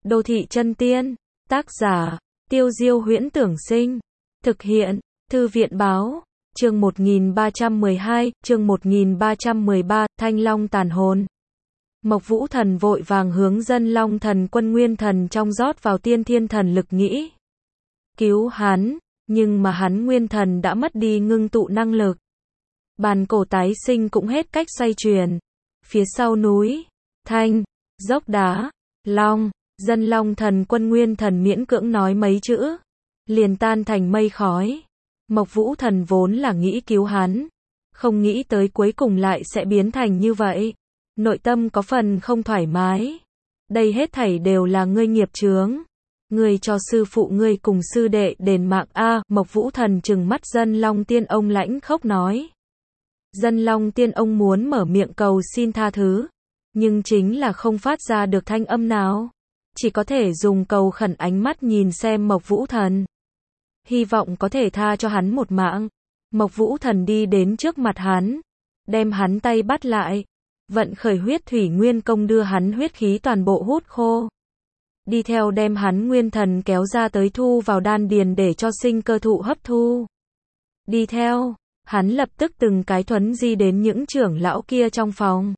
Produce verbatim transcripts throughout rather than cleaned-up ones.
Đô thị chân tiên, tác giả, Tiêu Diêu Huyễn Tưởng Sinh, thực hiện, Thư viện Báo, chương một nghìn ba trăm mười hai, chương một nghìn ba trăm mười ba, Thanh Long tàn hồn. Mộc Vũ Thần vội vàng hướng Dân Long Thần Quân Nguyên Thần trong rót vào tiên thiên thần lực nghĩ cứu hắn, nhưng mà hắn Nguyên Thần đã mất đi ngưng tụ năng lực. Bàn cổ tái sinh cũng hết cách xoay chuyển. Phía sau núi, Thanh, dốc đá, Long, Dân Long Thần Quân Nguyên Thần miễn cưỡng nói mấy chữ, liền tan thành mây khói. Mộc Vũ Thần vốn là nghĩ cứu hắn, không nghĩ tới cuối cùng lại sẽ biến thành như vậy. Nội tâm có phần không thoải mái. Đây hết thảy đều là ngươi nghiệp chướng. Ngươi cho sư phụ ngươi cùng sư đệ đền mạng a. Mộc Vũ Thần trừng mắt Dân Long Tiên Ông lãnh khốc nói. Dân Long Tiên Ông muốn mở miệng cầu xin tha thứ, nhưng chính là không phát ra được thanh âm nào, chỉ có thể dùng cầu khẩn ánh mắt nhìn xem Mộc Vũ Thần, hy vọng có thể tha cho hắn một mạng. Mộc Vũ Thần đi đến trước mặt hắn, đem hắn tay bắt lại, vận khởi huyết thủy nguyên công đưa hắn huyết khí toàn bộ hút khô, đi theo đem hắn nguyên thần kéo ra tới thu vào đan điền để cho sinh cơ thụ hấp thu. Đi theo, hắn lập tức từng cái thuấn di đến những trưởng lão kia trong phòng,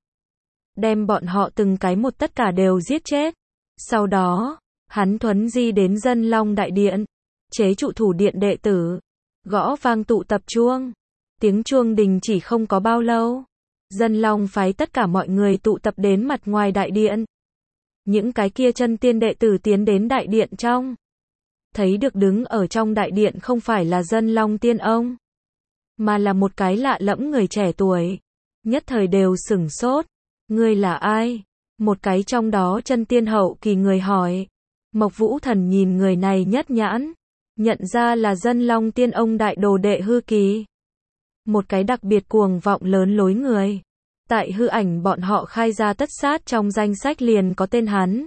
đem bọn họ từng cái một tất cả đều giết chết. Sau đó, hắn thuấn di đến Dân Long Đại Điện, chế trụ thủ điện đệ tử, gõ vang tụ tập chuông. Tiếng chuông đình chỉ không có bao lâu, Dân Long phái tất cả mọi người tụ tập đến mặt ngoài đại điện. Những cái kia chân tiên đệ tử tiến đến đại điện trong, thấy được đứng ở trong đại điện không phải là Dân Long Tiên Ông, mà là một cái lạ lẫm người trẻ tuổi, nhất thời đều sửng sốt. Ngươi là ai? Một cái trong đó chân tiên hậu kỳ người hỏi. Mộc Vũ Thần nhìn người này nhất nhãn, nhận ra là Dân Long Tiên Ông đại đồ đệ Hư Kỳ. Một cái đặc biệt cuồng vọng lớn lối người. Tại hư ảnh bọn họ khai ra tất sát trong danh sách liền có tên hắn.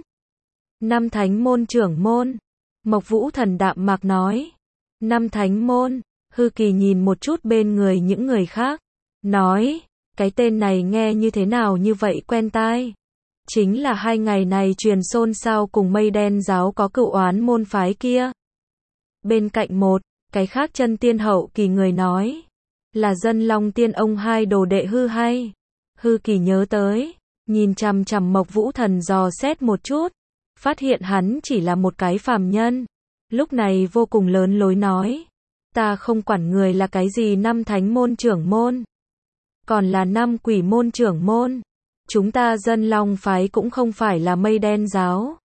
Năm Thánh Môn trưởng môn. Mộc Vũ Thần đạm mạc nói. Năm Thánh Môn. Hư Kỳ nhìn một chút bên người những người khác, nói, cái tên này nghe như thế nào như vậy quen tai. Chính là hai ngày này truyền xôn xao cùng Mây Đen giáo có cựu oán môn phái kia. Bên cạnh một, cái khác chân tiên hậu kỳ người nói, là Dân Long Tiên Ông hai đồ đệ Hư hay. Hư Kỳ nhớ tới, nhìn chằm chằm Mộc Vũ Thần dò xét một chút, phát hiện hắn chỉ là một cái phàm nhân. Lúc này vô cùng lớn lối nói, ta không quản người là cái gì năm thánh môn trưởng môn, còn là năm quỷ môn trưởng môn. Chúng ta Dân Long phái cũng không phải là Mây Đen giáo.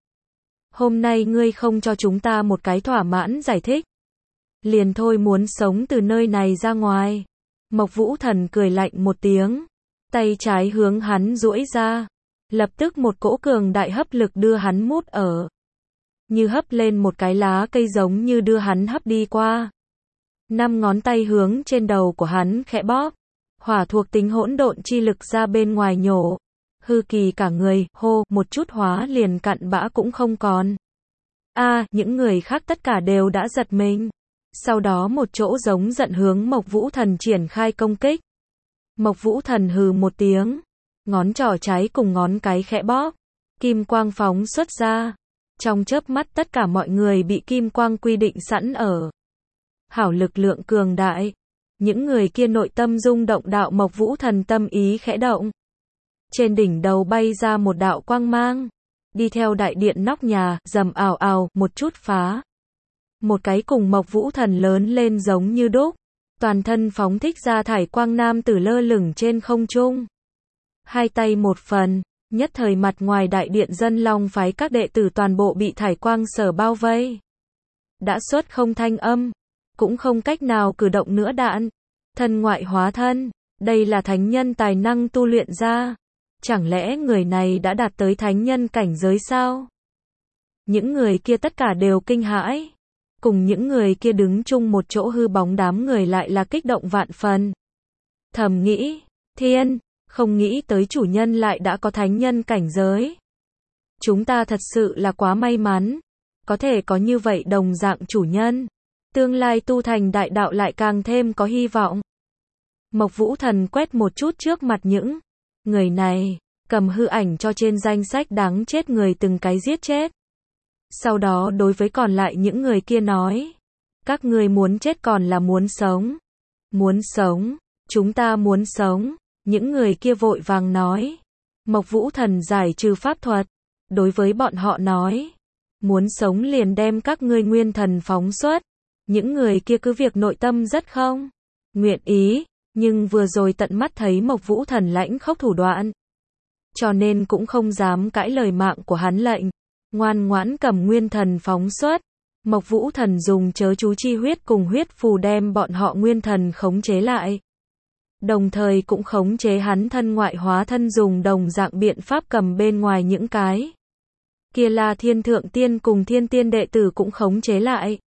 Hôm nay ngươi không cho chúng ta một cái thỏa mãn giải thích, liền thôi muốn sống từ nơi này ra ngoài. Mộc Vũ Thần cười lạnh một tiếng, tay trái hướng hắn duỗi ra, lập tức một cỗ cường đại hấp lực đưa hắn mút ở, như hấp lên một cái lá cây giống như đưa hắn hấp đi qua. Năm ngón tay hướng trên đầu của hắn khẽ bóp, hỏa thuộc tính hỗn độn chi lực ra bên ngoài nhổ. Hư Kỳ cả người, hô, một chút hóa liền cặn bã cũng không còn. A, à, những người khác tất cả đều đã giật mình. Sau đó một chỗ giống giận hướng Mộc Vũ Thần triển khai công kích. Mộc Vũ Thần hừ một tiếng, ngón trỏ trái cùng ngón cái khẽ bóp, kim quang phóng xuất ra. Trong chớp mắt tất cả mọi người bị kim quang quy định sẵn ở. Hảo lực lượng cường đại. Những người kia nội tâm rung động, đạo Mộc Vũ Thần tâm ý khẽ động. Trên đỉnh đầu bay ra một đạo quang mang, đi theo đại điện nóc nhà, rầm ào ào, một chút phá. Một cái cùng Mộc Vũ Thần lớn lên giống như đúc, toàn thân phóng thích ra thải quang nam tử lơ lửng trên không trung. Hai tay một phần, nhất thời mặt ngoài đại điện Dân Long phái các đệ tử toàn bộ bị thải quang sở bao vây. Đã xuất không thanh âm, cũng không cách nào cử động nữa đạn. Thân ngoại hóa thân, đây là thánh nhân tài năng tu luyện ra. Chẳng lẽ người này đã đạt tới thánh nhân cảnh giới sao? Những người kia tất cả đều kinh hãi. Cùng những người kia đứng chung một chỗ hư bóng đám người lại là kích động vạn phần. Thầm nghĩ, thiên, không nghĩ tới chủ nhân lại đã có thánh nhân cảnh giới. Chúng ta thật sự là quá may mắn, có thể có như vậy đồng dạng chủ nhân. Tương lai tu thành đại đạo lại càng thêm có hy vọng. Mộc Vũ Thần quét một chút trước mặt những người này, cầm hư ảnh cho trên danh sách đáng chết người từng cái giết chết. Sau đó đối với còn lại những người kia nói, các ngươi muốn chết còn là muốn sống? Muốn sống, chúng ta muốn sống. Những người kia vội vàng nói. Mộc Vũ Thần giải trừ pháp thuật, đối với bọn họ nói, muốn sống liền đem các ngươi nguyên thần phóng xuất. Những người kia cứ việc nội tâm rất không nguyện ý, nhưng vừa rồi tận mắt thấy Mộc Vũ Thần lãnh khốc thủ đoạn, cho nên cũng không dám cãi lời mạng của hắn lệnh, ngoan ngoãn cầm nguyên thần phóng xuất. Mộc Vũ Thần dùng chớ chú chi huyết cùng huyết phù đem bọn họ nguyên thần khống chế lại, đồng thời cũng khống chế hắn thân ngoại hóa thân dùng đồng dạng biện pháp cầm bên ngoài những cái kia là Thiên Thượng Tiên cùng Thiên Tiên đệ tử cũng khống chế lại.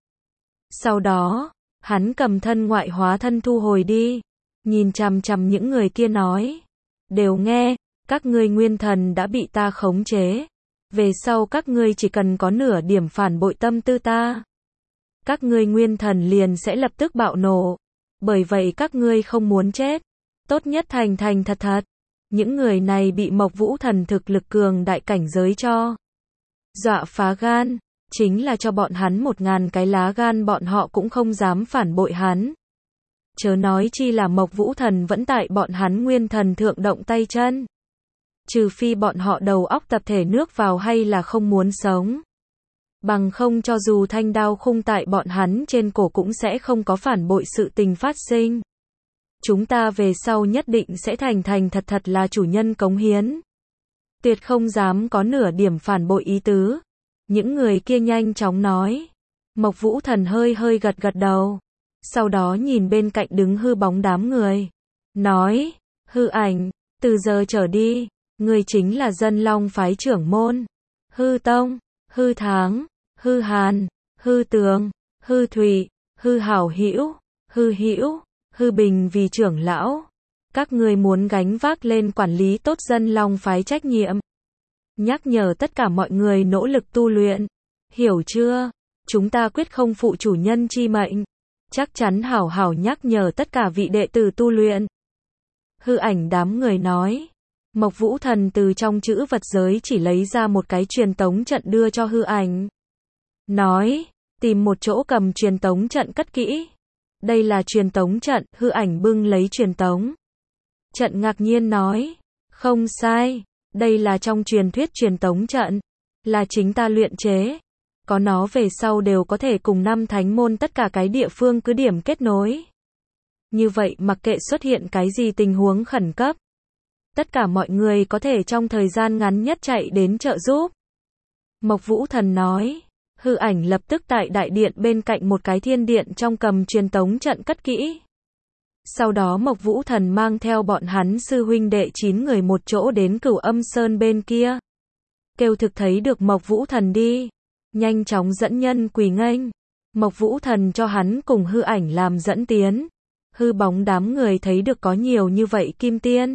Sau đó, hắn cầm thân ngoại hóa thân thu hồi đi, nhìn chằm chằm những người kia nói, đều nghe, các ngươi nguyên thần đã bị ta khống chế, về sau các ngươi chỉ cần có nửa điểm phản bội tâm tư ta, các ngươi nguyên thần liền sẽ lập tức bạo nổ, bởi vậy các ngươi không muốn chết, tốt nhất thành thành thật thật. Những người này bị Mộc Vũ Thần thực lực cường đại cảnh giới cho dọa phá gan, chính là cho bọn hắn một ngàn cái lá gan bọn họ cũng không dám phản bội hắn. Chớ nói chi là Mộc Vũ Thần vẫn tại bọn hắn nguyên thần thượng động tay chân. Trừ phi bọn họ đầu óc tập thể nước vào hay là không muốn sống. Bằng không cho dù thanh đao khung tại bọn hắn trên cổ cũng sẽ không có phản bội sự tình phát sinh. Chúng ta về sau nhất định sẽ thành thành thật thật là chủ nhân cống hiến. Tuyệt không dám có nửa điểm phản bội ý tứ. Những người kia nhanh chóng nói. Mộc Vũ Thần hơi hơi gật gật đầu. Sau đó nhìn bên cạnh đứng hư bóng đám người. Nói, Hư Ảnh, từ giờ trở đi, người chính là Dân Long phái trưởng môn. Hư Tông, Hư Tháng, Hư Hàn, Hư Tường, Hư Thủy, Hư Hảo Hữu, Hư Hữu, Hư Bình vì trưởng lão. Các ngươi muốn gánh vác lên quản lý tốt Dân Long phái trách nhiệm. Nhắc nhở tất cả mọi người nỗ lực tu luyện. Hiểu chưa? Chúng ta quyết không phụ chủ nhân chi mệnh. Chắc chắn hảo hảo nhắc nhở tất cả vị đệ tử tu luyện. Hư Ảnh đám người nói. Mộc Vũ Thần từ trong chữ vật giới chỉ lấy ra một cái truyền tống trận đưa cho Hư Ảnh. Nói, tìm một chỗ cầm truyền tống trận cất kỹ. Đây là truyền tống trận. Hư Ảnh bưng lấy truyền tống trận ngạc nhiên nói, không sai, đây là trong truyền thuyết truyền tống trận, là chính ta luyện chế, có nó về sau đều có thể cùng năm thánh môn tất cả cái địa phương cứ điểm kết nối. Như vậy mặc kệ xuất hiện cái gì tình huống khẩn cấp, tất cả mọi người có thể trong thời gian ngắn nhất chạy đến trợ giúp. Mộc Vũ Thần nói, Hư Ảnh lập tức tại đại điện bên cạnh một cái thiên điện trong cầm truyền tống trận cất kỹ. Sau đó Mộc Vũ Thần mang theo bọn hắn sư huynh đệ chín người một chỗ đến Cửu Âm Sơn bên kia. Kêu thực thấy được Mộc Vũ Thần đi, nhanh chóng dẫn nhân quỳ nghênh. Mộc Vũ Thần cho hắn cùng Hư Ảnh làm dẫn tiến. Hư bóng đám người thấy được có nhiều như vậy kim tiên,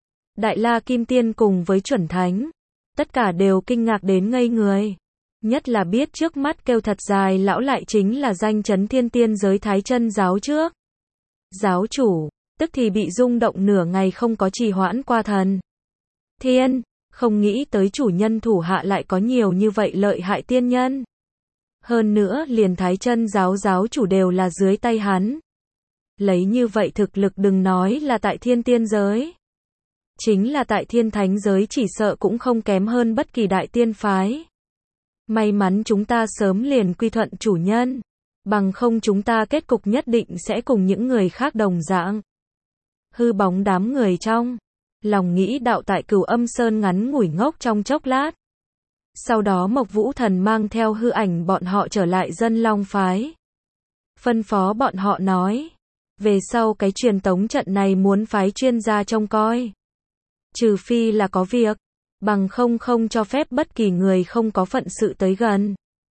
Đại La Kim Tiên cùng với chuẩn thánh, tất cả đều kinh ngạc đến ngây người. Nhất là biết trước mắt kêu thật dài lão lại chính là danh chấn thiên tiên giới Thái Chân giáo trước giáo chủ, tức thì bị rung động nửa ngày không có trì hoãn qua thần. Thiên, không nghĩ tới chủ nhân thủ hạ lại có nhiều như vậy lợi hại tiên nhân. Hơn nữa liền Thái Chân giáo giáo chủ đều là dưới tay hắn. Lấy như vậy thực lực đừng nói là tại thiên tiên giới. Chính là tại thiên thánh giới chỉ sợ cũng không kém hơn bất kỳ đại tiên phái. May mắn chúng ta sớm liền quy thuận chủ nhân. Bằng không chúng ta kết cục nhất định sẽ cùng những người khác đồng dạng. Hư bóng đám người trong lòng nghĩ đạo tại Cửu Âm Sơn ngắn ngủi ngốc trong chốc lát. Sau đó Mộc Vũ Thần mang theo Hư Ảnh bọn họ trở lại Dân Long phái. Phân phó bọn họ nói, về sau cái truyền tống trận này muốn phái chuyên gia trông coi. Trừ phi là có việc, bằng không không cho phép bất kỳ người không có phận sự tới gần.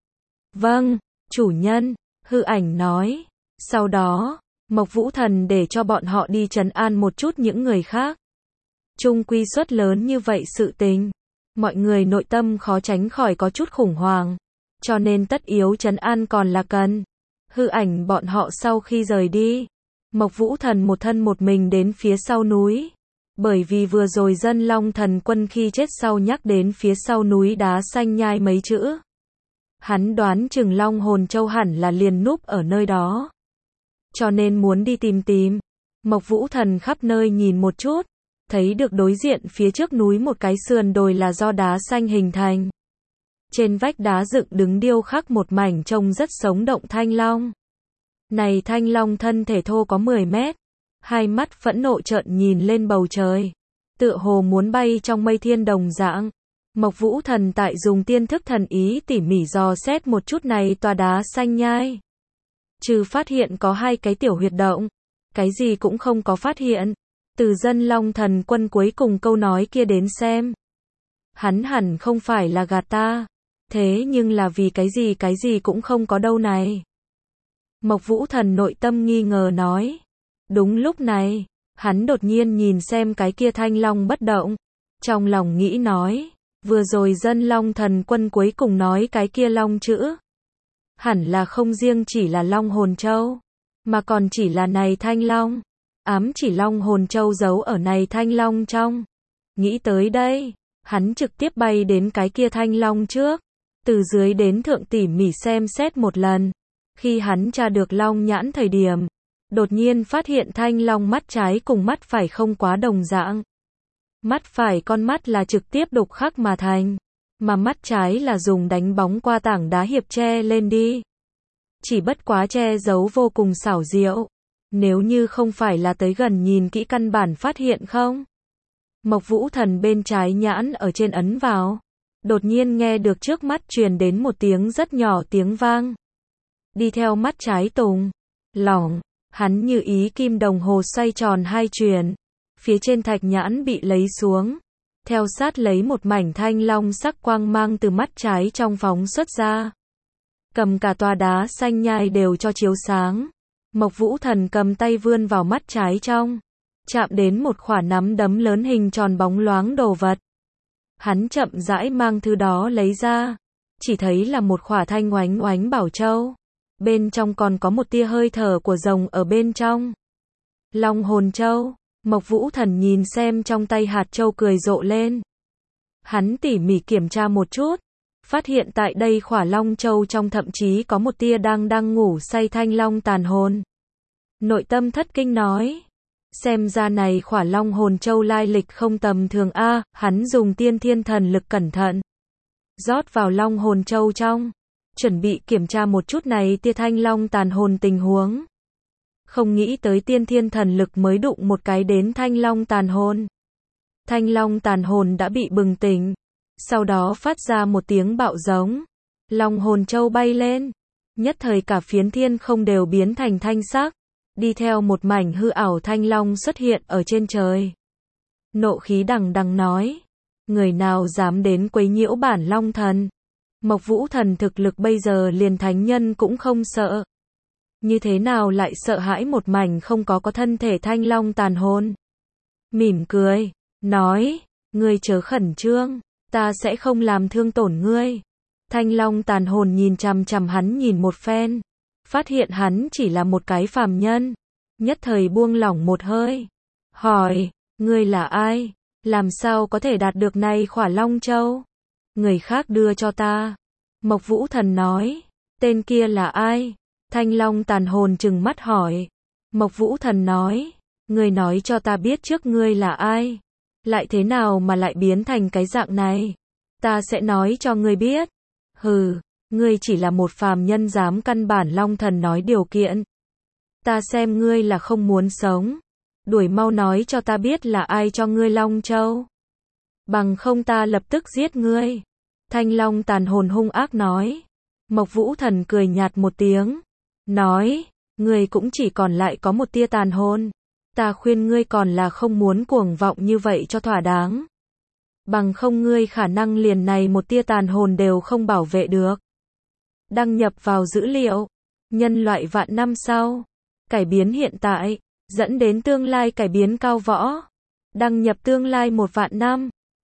Vâng, chủ nhân. Hư Ảnh nói. Sau đó, Mộc Vũ Thần để cho bọn họ đi trấn an một chút những người khác. Chung quy suất lớn như vậy sự tình, mọi người nội tâm khó tránh khỏi có chút khủng hoảng, cho nên tất yếu trấn an còn là cần. Hư Ảnh bọn họ sau khi rời đi, Mộc Vũ Thần một thân một mình đến phía sau núi. Bởi vì vừa rồi Dân Long thần quân khi chết sau nhắc đến phía sau núi đá xanh nhai mấy chữ. Hắn đoán chừng Long Hồn Châu hẳn là liền núp ở nơi đó. Cho nên muốn đi tìm tìm. Mộc Vũ Thần khắp nơi nhìn một chút, thấy được đối diện phía trước núi một cái sườn đồi là do đá xanh hình thành. Trên vách đá dựng đứng điêu khắc một mảnh trông rất sống động thanh long. Này thanh long thân thể thô có mười mét, hai mắt phẫn nộ trợn nhìn lên bầu trời, tựa hồ muốn bay trong mây thiên đồng dạng. Mộc Vũ Thần tại dùng tiên thức thần ý tỉ mỉ dò xét một chút này tòa đá xanh nhai. Trừ phát hiện có hai cái tiểu huyệt động, cái gì cũng không có phát hiện. Từ dân Long Thần Quân cuối cùng câu nói kia đến xem, hắn hẳn không phải là gạt ta, thế nhưng là vì cái gì cái gì cũng không có đâu này. Mộc Vũ Thần nội tâm nghi ngờ nói. Đúng lúc này, hắn đột nhiên nhìn xem cái kia thanh long bất động, trong lòng nghĩ nói, vừa rồi dân Long Thần Quân cuối cùng nói cái kia long chữ, hẳn là không riêng chỉ là Long Hồn Châu, mà còn chỉ là này thanh long, ám chỉ Long Hồn Châu giấu ở này thanh long trong. Nghĩ tới đây, hắn trực tiếp bay đến cái kia thanh long trước, từ dưới đến thượng tỉ mỉ xem xét một lần. Khi hắn tra được long nhãn thời điểm, đột nhiên phát hiện thanh long mắt trái cùng mắt phải không quá đồng dạng. Mắt phải con mắt là trực tiếp đục khắc mà thành, mà mắt trái là dùng đánh bóng qua tảng đá hiệp che lên đi. Chỉ bất quá che giấu vô cùng xảo diệu, nếu như không phải là tới gần nhìn kỹ căn bản phát hiện không. Mộc Vũ Thần bên trái nhãn ở trên ấn vào, đột nhiên nghe được trước mắt truyền đến một tiếng rất nhỏ tiếng vang. Đi theo mắt trái tùng, lỏng, hắn như ý kim đồng hồ xoay tròn hai chuyển, phía trên thạch nhãn bị lấy xuống, theo sát lấy một mảnh thanh long sắc quang mang từ mắt trái trong phóng xuất ra. Cầm cả tòa đá xanh nhai đều cho chiếu sáng. Mộc Vũ Thần cầm tay vươn vào mắt trái trong, chạm đến một khỏa nắm đấm lớn hình tròn bóng loáng đồ vật. Hắn chậm rãi mang thứ đó lấy ra, chỉ thấy là một khỏa thanh oánh oánh bảo châu. Bên trong còn có một tia hơi thở của rồng ở bên trong. Long Hồn Châu. Mộc Vũ Thần nhìn xem trong tay hạt châu cười rộ lên. Hắn tỉ mỉ kiểm tra một chút, phát hiện tại đây khỏa Long Châu trong thậm chí có một tia đang đang ngủ say thanh long tàn hồn. Nội tâm thất kinh nói, xem ra này khỏa Long Hồn Châu lai lịch không tầm thường a. Hắn dùng tiên thiên thần lực cẩn thận rót vào Long Hồn Châu trong, chuẩn bị kiểm tra một chút này tia thanh long tàn hồn tình huống. Không nghĩ tới tiên thiên thần lực mới đụng một cái đến thanh long tàn hồn. Thanh long tàn hồn đã bị bừng tỉnh, sau đó phát ra một tiếng bạo giống. Long Hồn Châu bay lên, nhất thời cả phiến thiên không đều biến thành thanh sắc, đi theo một mảnh hư ảo thanh long xuất hiện ở trên trời. Nộ khí đằng đằng nói, người nào dám đến quấy nhiễu bản Long Thần. Mộc Vũ Thần thực lực bây giờ liền thánh nhân cũng không sợ. Như thế nào lại sợ hãi một mảnh không có có thân thể thanh long tàn hồn. Mỉm cười, nói, ngươi chớ khẩn trương, ta sẽ không làm thương tổn ngươi. Thanh long tàn hồn nhìn chằm chằm hắn nhìn một phen, phát hiện hắn chỉ là một cái phàm nhân, nhất thời buông lỏng một hơi. Hỏi, ngươi là ai? Làm sao có thể đạt được này khỏa Long Châu? Người khác đưa cho ta. Mộc Vũ Thần nói, tên kia là ai? Thanh long tàn hồn trừng mắt hỏi. Mộc Vũ Thần nói, ngươi nói cho ta biết trước ngươi là ai? Lại thế nào mà lại biến thành cái dạng này? Ta sẽ nói cho ngươi biết. Hừ, ngươi chỉ là một phàm nhân dám căn bản Long Thần nói điều kiện. Ta xem ngươi là không muốn sống. Đuổi mau nói cho ta biết là ai cho ngươi Long Châu. Bằng không ta lập tức giết ngươi. Thanh long tàn hồn hung ác nói. Mộc Vũ Thần cười nhạt một tiếng, nói, ngươi cũng chỉ còn lại có một tia tàn hồn. Ta khuyên ngươi còn là không muốn cuồng vọng như vậy cho thỏa đáng. Bằng không ngươi khả năng liền này một tia tàn hồn đều không bảo vệ được. Đăng nhập vào dữ liệu. Nhân loại vạn năm sau. Cải biến hiện tại. Dẫn đến tương lai cải biến cao võ. Đăng nhập tương lai một vạn năm.